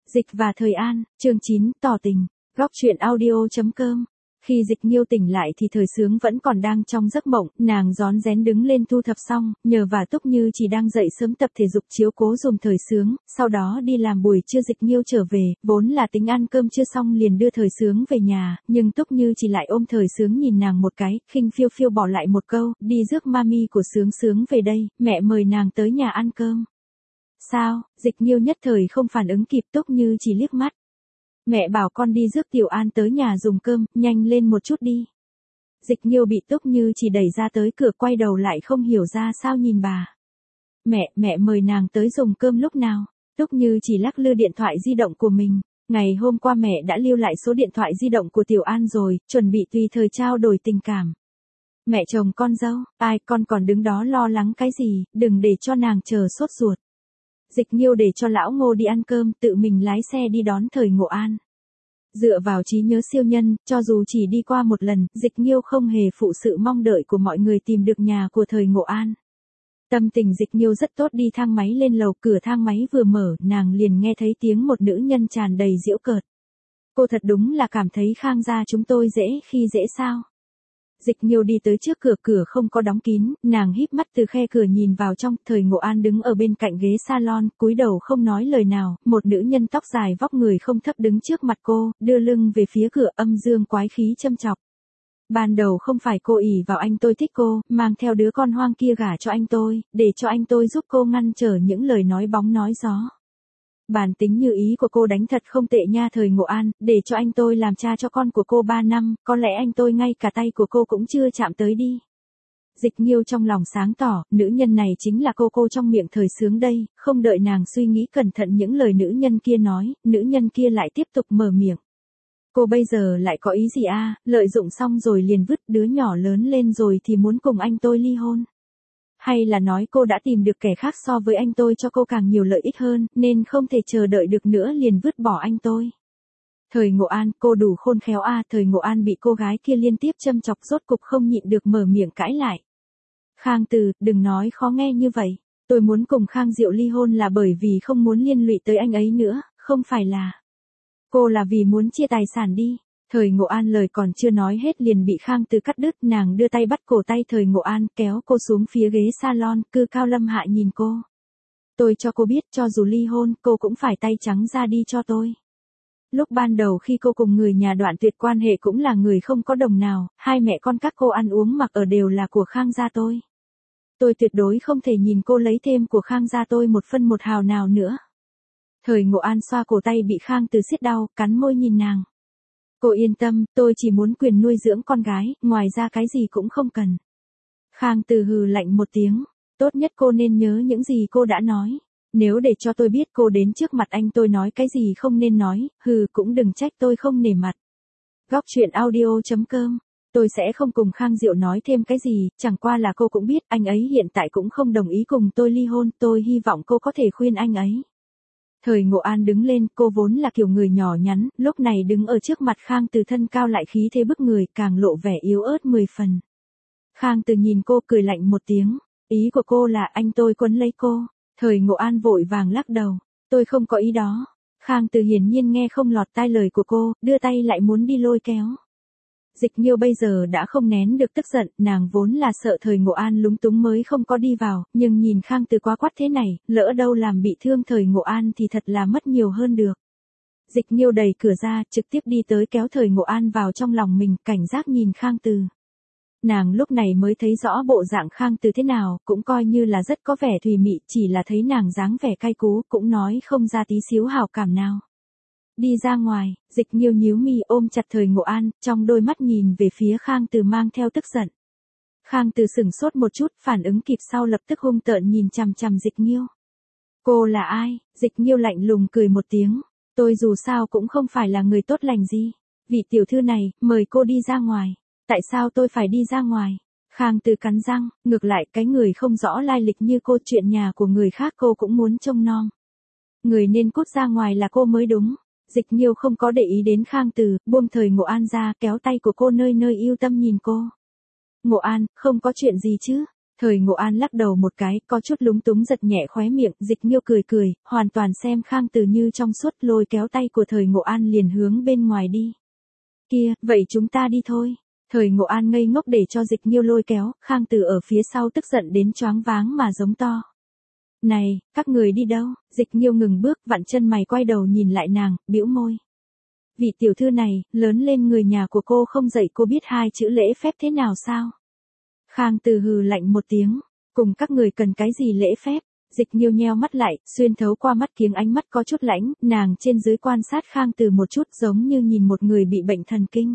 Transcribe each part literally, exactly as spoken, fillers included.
Dịch và Thời An, chương chín, tỏ tình, góc truyện audio chấm com. Khi Dịch Nghiêu tỉnh lại thì Thời Sướng vẫn còn đang trong giấc mộng, nàng rón rén đứng lên thu thập xong, nhờ và Túc Như chỉ đang dậy sớm tập thể dục chiếu cố dùm Thời Sướng, sau đó đi làm buổi trưa. Dịch Nghiêu trở về, vốn là tính ăn cơm chưa xong liền đưa Thời Sướng về nhà, nhưng Túc Như chỉ lại ôm Thời Sướng nhìn nàng một cái, khinh phiêu phiêu bỏ lại một câu, đi rước mami của Sướng Sướng về đây, mẹ mời nàng tới nhà ăn cơm. Sao? Dịch Nghiêu nhất thời không phản ứng kịp, Túc Như chỉ liếc mắt. Mẹ bảo con đi rước Tiểu An tới nhà dùng cơm, nhanh lên một chút đi. Dịch Nghiêu bị Túc Như chỉ đẩy ra tới cửa, quay đầu lại không hiểu ra sao nhìn bà. Mẹ, mẹ mời nàng tới dùng cơm lúc nào? Túc Như chỉ lắc lư điện thoại di động của mình. Ngày hôm qua mẹ đã lưu lại số điện thoại di động của Tiểu An rồi, chuẩn bị tùy thời trao đổi tình cảm. Mẹ chồng con dâu, ai con còn đứng đó lo lắng cái gì, đừng để cho nàng chờ sốt ruột. Dịch Nghiêu để cho lão Ngô đi ăn cơm, tự mình lái xe đi đón Thời Ngộ An. Dựa vào trí nhớ siêu nhân, cho dù chỉ đi qua một lần, Dịch Nghiêu không hề phụ sự mong đợi của mọi người tìm được nhà của Thời Ngộ An. Tâm tình Dịch Nghiêu rất tốt, đi thang máy lên lầu, cửa thang máy vừa mở, nàng liền nghe thấy tiếng một nữ nhân tràn đầy giễu cợt. Cô thật đúng là cảm thấy Khang gia chúng tôi dễ khi dễ sao? Dịch Nghiêu đi tới trước cửa, cửa không có đóng kín, nàng híp mắt từ khe cửa nhìn vào trong, Thời Ngộ An đứng ở bên cạnh ghế salon, cúi đầu không nói lời nào, một nữ nhân tóc dài vóc người không thấp đứng trước mặt cô, đưa lưng về phía cửa, âm dương quái khí châm chọc. Ban đầu không phải cô ỷ vào anh tôi thích cô, mang theo đứa con hoang kia gả cho anh tôi, để cho anh tôi giúp cô ngăn trở những lời nói bóng nói gió. Bản tính như ý của cô đánh thật không tệ nha Thời Ngộ An, để cho anh tôi làm cha cho con của cô ba năm, có lẽ anh tôi ngay cả tay của cô cũng chưa chạm tới đi. Dịch Nghiêu trong lòng sáng tỏ, nữ nhân này chính là cô cô trong miệng Thời Sướng đây, không đợi nàng suy nghĩ cẩn thận những lời nữ nhân kia nói, nữ nhân kia lại tiếp tục mở miệng. Cô bây giờ lại có ý gì a? Lợi dụng xong rồi liền vứt đứa nhỏ lớn lên rồi thì muốn cùng anh tôi ly hôn. Hay là nói cô đã tìm được kẻ khác so với anh tôi cho cô càng nhiều lợi ích hơn, nên không thể chờ đợi được nữa liền vứt bỏ anh tôi. Thời Ngộ An, cô đủ khôn khéo a. Thời Ngộ An bị cô gái kia liên tiếp châm chọc, rốt cục không nhịn được mở miệng cãi lại. Khang Từ, đừng nói khó nghe như vậy. Tôi muốn cùng Khang Diệu ly hôn là bởi vì không muốn liên lụy tới anh ấy nữa, không phải là. Cô là vì muốn chia tài sản đi. Thời Ngộ An lời còn chưa nói hết liền bị Khang Từ cắt đứt, nàng đưa tay bắt cổ tay Thời Ngộ An, kéo cô xuống phía ghế salon, cư cao lâm hạ nhìn cô. Tôi cho cô biết, cho dù ly hôn, cô cũng phải tay trắng ra đi cho tôi. Lúc ban đầu khi cô cùng người nhà đoạn tuyệt quan hệ cũng là người không có đồng nào, hai mẹ con các cô ăn uống mặc ở đều là của Khang gia tôi. Tôi tuyệt đối không thể nhìn cô lấy thêm của Khang gia tôi một phân một hào nào nữa. Thời Ngộ An xoa cổ tay bị Khang Từ siết đau, cắn môi nhìn nàng. Cô yên tâm, tôi chỉ muốn quyền nuôi dưỡng con gái, ngoài ra cái gì cũng không cần. Khang Từ hừ lạnh một tiếng, tốt nhất cô nên nhớ những gì cô đã nói. Nếu để cho tôi biết cô đến trước mặt anh tôi nói cái gì không nên nói, hừ cũng đừng trách tôi không nể mặt. Góc truyện audio chấm com. Tôi sẽ không cùng Khang Diệu nói thêm cái gì, chẳng qua là cô cũng biết anh ấy hiện tại cũng không đồng ý cùng tôi ly hôn, tôi hy vọng cô có thể khuyên anh ấy. Thời Ngộ An đứng lên, cô vốn là kiểu người nhỏ nhắn, lúc này đứng ở trước mặt Khang Từ thân cao lại khí thế bức người, càng lộ vẻ yếu ớt mười phần. Khang Từ nhìn cô cười lạnh một tiếng, ý của cô là anh tôi quấn lấy cô. Thời Ngộ An vội vàng lắc đầu, tôi không có ý đó. Khang Từ hiển nhiên nghe không lọt tai lời của cô, đưa tay lại muốn đi lôi kéo. Dịch Nghiêu bây giờ đã không nén được tức giận, nàng vốn là sợ Thời Ngộ An lúng túng mới không có đi vào, nhưng nhìn Khang Từ quá quắt thế này, lỡ đâu làm bị thương Thời Ngộ An thì thật là mất nhiều hơn được. Dịch Nghiêu đẩy cửa ra, trực tiếp đi tới kéo Thời Ngộ An vào trong lòng mình, cảnh giác nhìn Khang Từ. Nàng lúc này mới thấy rõ bộ dạng Khang Từ thế nào, cũng coi như là rất có vẻ thùy mị, chỉ là thấy nàng dáng vẻ cay cú, cũng nói không ra tí xíu hảo cảm nào. Đi ra ngoài, Dịch Nghiêu nhíu mi ôm chặt Thời Ngộ An, trong đôi mắt nhìn về phía Khang Từ mang theo tức giận. Khang Từ sửng sốt một chút, phản ứng kịp sau lập tức hung tợn nhìn chằm chằm Dịch Nghiêu. Cô là ai? Dịch Nghiêu lạnh lùng cười một tiếng. Tôi dù sao cũng không phải là người tốt lành gì. Vị tiểu thư này, mời cô đi ra ngoài. Tại sao tôi phải đi ra ngoài? Khang Từ cắn răng, ngược lại cái người không rõ lai lịch như cô, chuyện nhà của người khác cô cũng muốn trông nom. Người nên cút ra ngoài là cô mới đúng. Dịch Nghiêu không có để ý đến Khang Từ, buông Thời Ngộ An ra, kéo tay của cô nơi nơi yêu tâm nhìn cô. Ngộ An, không có chuyện gì chứ? Thời Ngộ An lắc đầu một cái, có chút lúng túng giật nhẹ khóe miệng, Dịch Nghiêu cười cười, hoàn toàn xem Khang Từ như trong suốt, lôi kéo tay của Thời Ngộ An liền hướng bên ngoài đi. Kia, vậy chúng ta đi thôi. Thời Ngộ An ngây ngốc để cho Dịch Nghiêu lôi kéo, Khang Từ ở phía sau tức giận đến choáng váng mà giống to. Này, các người đi đâu? Dịch Nghiêu ngừng bước, vặn chân mày quay đầu nhìn lại nàng, bĩu môi. Vị tiểu thư này, lớn lên người nhà của cô không dạy cô biết hai chữ lễ phép thế nào sao? Khang Từ hừ lạnh một tiếng, cùng các người cần cái gì lễ phép? Dịch Nghiêu nheo mắt lại, xuyên thấu qua mắt kiếng ánh mắt có chút lãnh, nàng trên dưới quan sát Khang Từ một chút giống như nhìn một người bị bệnh thần kinh.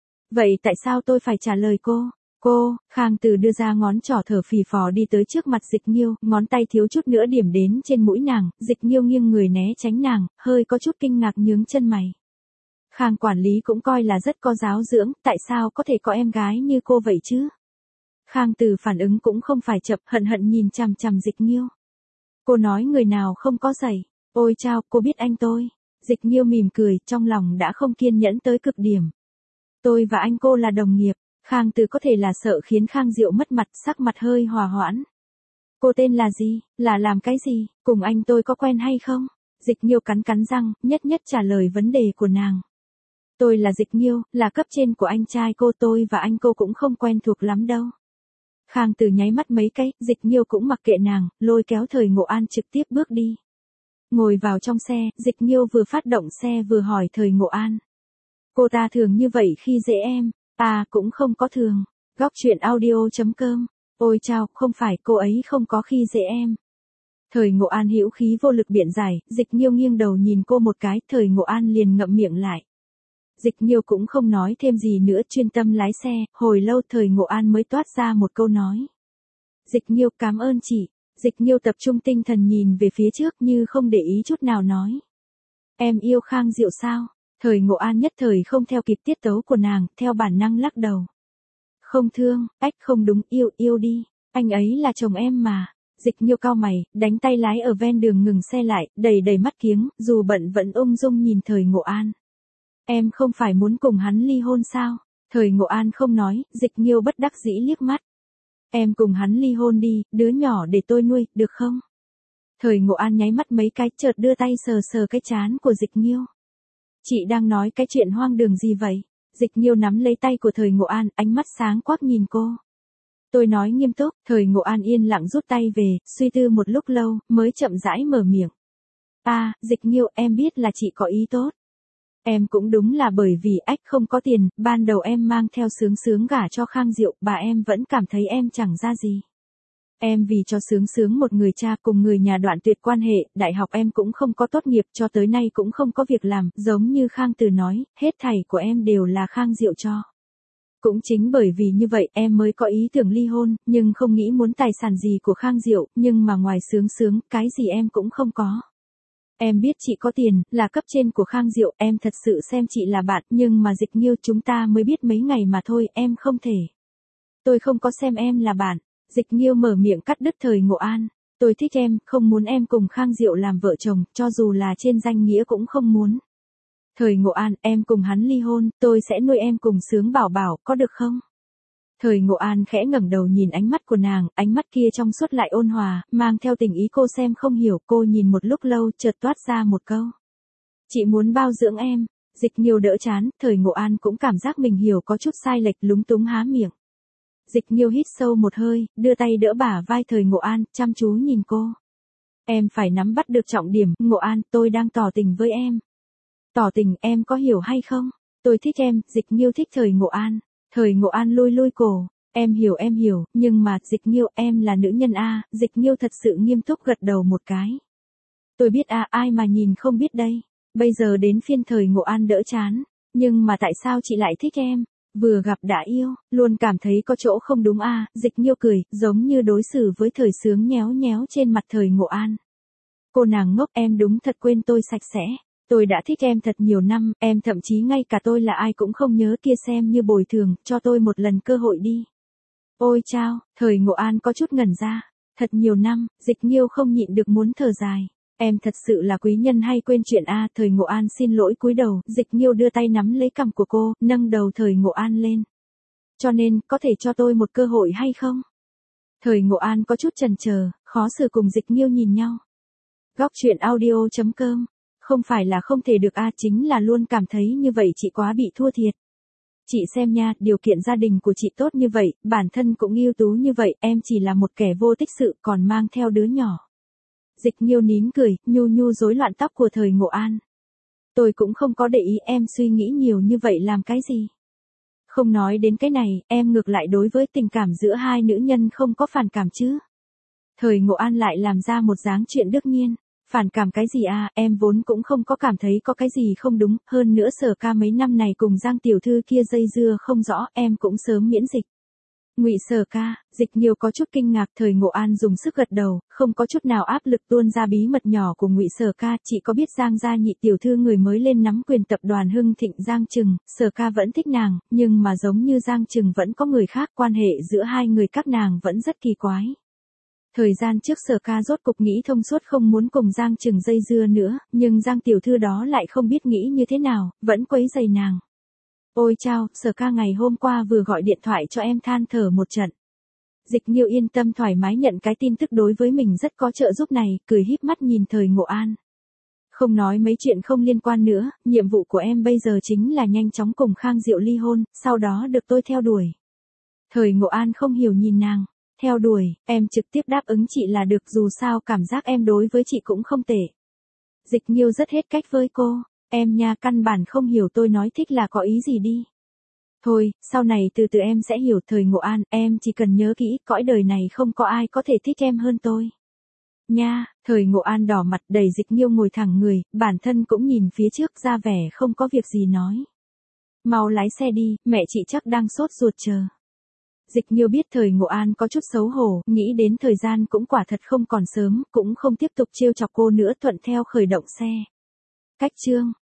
Vậy tại sao tôi phải trả lời cô? Cô, Khang Từ đưa ra ngón trỏ thở phì phò đi tới trước mặt Dịch Nghiêu, ngón tay thiếu chút nữa điểm đến trên mũi nàng, Dịch Nghiêu nghiêng người né tránh nàng, hơi có chút kinh ngạc nhướng chân mày. Khang quản lý cũng coi là rất có giáo dưỡng, tại sao có thể có em gái như cô vậy chứ? Khang Từ phản ứng cũng không phải chậm, hận hận nhìn chằm chằm Dịch Nghiêu. Cô nói người nào không có dạy, ôi chao, cô biết anh tôi. Dịch Nghiêu mỉm cười, trong lòng đã không kiên nhẫn tới cực điểm. Tôi và anh cô là đồng nghiệp. Khang Từ có thể là sợ khiến Khang Diệu mất mặt, sắc mặt hơi hòa hoãn. Cô tên là gì, là làm cái gì, cùng anh tôi có quen hay không? Dịch Nghiêu cắn cắn răng, nhất nhất trả lời vấn đề của nàng. Tôi là Dịch Nghiêu, là cấp trên của anh trai cô, tôi và anh cô cũng không quen thuộc lắm đâu. Khang Từ nháy mắt mấy cái, Dịch Nghiêu cũng mặc kệ nàng, lôi kéo Thời Ngộ An trực tiếp bước đi. Ngồi vào trong xe, Dịch Nghiêu vừa phát động xe vừa hỏi Thời Ngộ An. Cô ta thường như vậy khi dễ em, à cũng không có thường. Góc truyện audio chấm com. Ôi chao, không phải, cô ấy không có khi dễ em. Thời Ngộ An hữu khí vô lực biện giải, Dịch Nghiêu nghiêng đầu nhìn cô một cái, Thời Ngộ An liền ngậm miệng lại. Dịch Nghiêu cũng không nói thêm gì nữa, chuyên tâm lái xe, hồi lâu Thời Ngộ An mới toát ra một câu nói. Dịch Nghiêu, cảm ơn chị. Dịch Nghiêu tập trung tinh thần nhìn về phía trước như không để ý chút nào nói. Em yêu Khang Diệu sao? Thời Ngộ An nhất thời không theo kịp tiết tấu của nàng, theo bản năng lắc đầu. Không thương, ách không đúng, yêu, yêu đi, anh ấy là chồng em mà. Dịch Nghiêu cau mày, đánh tay lái ở ven đường ngừng xe lại, đầy đầy mắt kiếng, dù bận vẫn ung dung nhìn Thời Ngộ An. Em không phải muốn cùng hắn ly hôn sao? Thời Ngộ An không nói, Dịch Nghiêu bất đắc dĩ liếc mắt. Em cùng hắn ly hôn đi, đứa nhỏ để tôi nuôi, được không? Thời Ngộ An nháy mắt mấy cái, chợt đưa tay sờ sờ cái trán của Dịch Nghiêu. Chị đang nói cái chuyện hoang đường gì vậy? Dịch Nghiêu nắm lấy tay của Thời Ngộ An, ánh mắt sáng quắc nhìn cô. Tôi nói nghiêm túc, Thời Ngộ An yên lặng rút tay về, suy tư một lúc lâu, mới chậm rãi mở miệng. À, Dịch Nghiêu, em biết là chị có ý tốt. Em cũng đúng là bởi vì ách không có tiền, ban đầu em mang theo Sướng Sướng gả cho Khang Diệu, bà em vẫn cảm thấy em chẳng ra gì. Em vì cho Sướng Sướng một người cha cùng người nhà đoạn tuyệt quan hệ, đại học em cũng không có tốt nghiệp, cho tới nay cũng không có việc làm, giống như Khang Từ nói, hết thảy của em đều là Khang Diệu cho. Cũng chính bởi vì như vậy em mới có ý tưởng ly hôn, nhưng không nghĩ muốn tài sản gì của Khang Diệu, nhưng mà ngoài Sướng Sướng, cái gì em cũng không có. Em biết chị có tiền, là cấp trên của Khang Diệu, em thật sự xem chị là bạn, nhưng mà Dịch Nghiêu chúng ta mới biết mấy ngày mà thôi, em không thể. Tôi không có xem em là bạn. Dịch Nghiêu mở miệng cắt đứt Thời Ngộ An. Tôi thích em, không muốn em cùng Khang Diệu làm vợ chồng, cho dù là trên danh nghĩa cũng không muốn. Thời Ngộ An, em cùng hắn ly hôn, tôi sẽ nuôi em cùng Sướng Bảo Bảo, có được không? Thời Ngộ An khẽ ngẩng đầu nhìn ánh mắt của nàng, ánh mắt kia trong suốt lại ôn hòa, mang theo tình ý cô xem không hiểu, cô nhìn một lúc lâu, chợt toát ra một câu. Chị muốn bao dưỡng em. Dịch Nghiêu đỡ chán, Thời Ngộ An cũng cảm giác mình hiểu có chút sai lệch, lúng túng há miệng. Dịch Nghiêu hít sâu một hơi, đưa tay đỡ bả vai Thời Ngộ An, chăm chú nhìn cô. Em phải nắm bắt được trọng điểm, Ngộ An, tôi đang tỏ tình với em. Tỏ tình, em có hiểu hay không? Tôi thích em, Dịch Nghiêu thích Thời Ngộ An. Thời Ngộ An lôi lôi cổ, em hiểu em hiểu, nhưng mà, Dịch Nghiêu, em là nữ nhân a. Dịch Nghiêu thật sự nghiêm túc gật đầu một cái. Tôi biết a, ai mà nhìn không biết đây. Bây giờ đến phiên Thời Ngộ An đỡ chán, nhưng mà tại sao chị lại thích em? Vừa gặp đã yêu, luôn cảm thấy có chỗ không đúng a. Dịch Nghiêu cười, giống như đối xử với Thời Sướng nhéo nhéo trên mặt Thời Ngộ An. Cô nàng ngốc, em đúng thật quên tôi sạch sẽ. Tôi đã thích em thật nhiều năm, em thậm chí ngay cả tôi là ai cũng không nhớ, kia xem như bồi thường, cho tôi một lần cơ hội đi. Ôi chao, Thời Ngộ An có chút ngẩn ra. Thật nhiều năm, Dịch Nghiêu không nhịn được muốn thở dài. Em thật sự là quý nhân hay quên chuyện a. Thời Ngộ An xin lỗi cúi đầu, Dịch Nghiêu đưa tay nắm lấy cằm của cô, nâng đầu Thời Ngộ An lên. Cho nên, có thể cho tôi một cơ hội hay không? Thời Ngộ An có chút chần chờ, khó xử cùng Dịch Nghiêu nhìn nhau. Góc truyện audio chấm com. Không phải là không thể được a, chính là luôn cảm thấy như vậy chị quá bị thua thiệt. Chị xem nha, điều kiện gia đình của chị tốt như vậy, bản thân cũng ưu tú như vậy, em chỉ là một kẻ vô tích sự còn mang theo đứa nhỏ. Dịch Nghiêu nín cười, nhu nhu rối loạn tóc của Thời Ngộ An. Tôi cũng không có để ý, em suy nghĩ nhiều như vậy làm cái gì? Không nói đến cái này, em ngược lại đối với tình cảm giữa hai nữ nhân không có phản cảm chứ? Thời Ngộ An lại làm ra một dáng chuyện đương nhiên. Phản cảm cái gì à, em vốn cũng không có cảm thấy có cái gì không đúng, hơn nữa Sở Ca mấy năm này cùng Giang tiểu thư kia dây dưa không rõ, em cũng sớm miễn dịch. Ngụy Sở Ca, Dịch Nghiêu có chút kinh ngạc, Thời Ngộ An dùng sức gật đầu, không có chút nào áp lực tuôn ra bí mật nhỏ của Ngụy Sở Ca, chị có biết Giang gia nhị tiểu thư người mới lên nắm quyền tập đoàn Hưng Thịnh Giang Trừng, Sở Ca vẫn thích nàng, nhưng mà giống như Giang Trừng vẫn có người khác, quan hệ giữa hai người các nàng vẫn rất kỳ quái. Thời gian trước Sở Ca rốt cục nghĩ thông suốt không muốn cùng Giang Trừng dây dưa nữa, nhưng Giang tiểu thư đó lại không biết nghĩ như thế nào, vẫn quấy rầy nàng. Ôi chao, Sở Ca ngày hôm qua vừa gọi điện thoại cho em than thở một trận. Dịch Nghiêu yên tâm thoải mái nhận cái tin tức đối với mình rất có trợ giúp này, cười híp mắt nhìn Thời Ngộ An. Không nói mấy chuyện không liên quan nữa, nhiệm vụ của em bây giờ chính là nhanh chóng cùng Khang Diệu ly hôn, sau đó được tôi theo đuổi. Thời Ngộ An không hiểu nhìn nàng. Theo đuổi, em trực tiếp đáp ứng chị là được, dù sao cảm giác em đối với chị cũng không tệ. Dịch Nghiêu rất hết cách với cô, em nha căn bản không hiểu tôi nói thích là có ý gì đi. Thôi, sau này từ từ em sẽ hiểu. Thời Ngộ An, em chỉ cần nhớ kỹ, cõi đời này không có ai có thể thích em hơn tôi. Nha, Thời Ngộ An đỏ mặt đẩy Dịch Nghiêu ngồi thẳng người, bản thân cũng nhìn phía trước ra vẻ không có việc gì nói. Mau lái xe đi, mẹ chị chắc đang sốt ruột chờ. Dịch Nghiêu biết Thời Ngộ An có chút xấu hổ, nghĩ đến thời gian cũng quả thật không còn sớm, cũng không tiếp tục trêu chọc cô nữa, thuận theo khởi động xe. Cách chương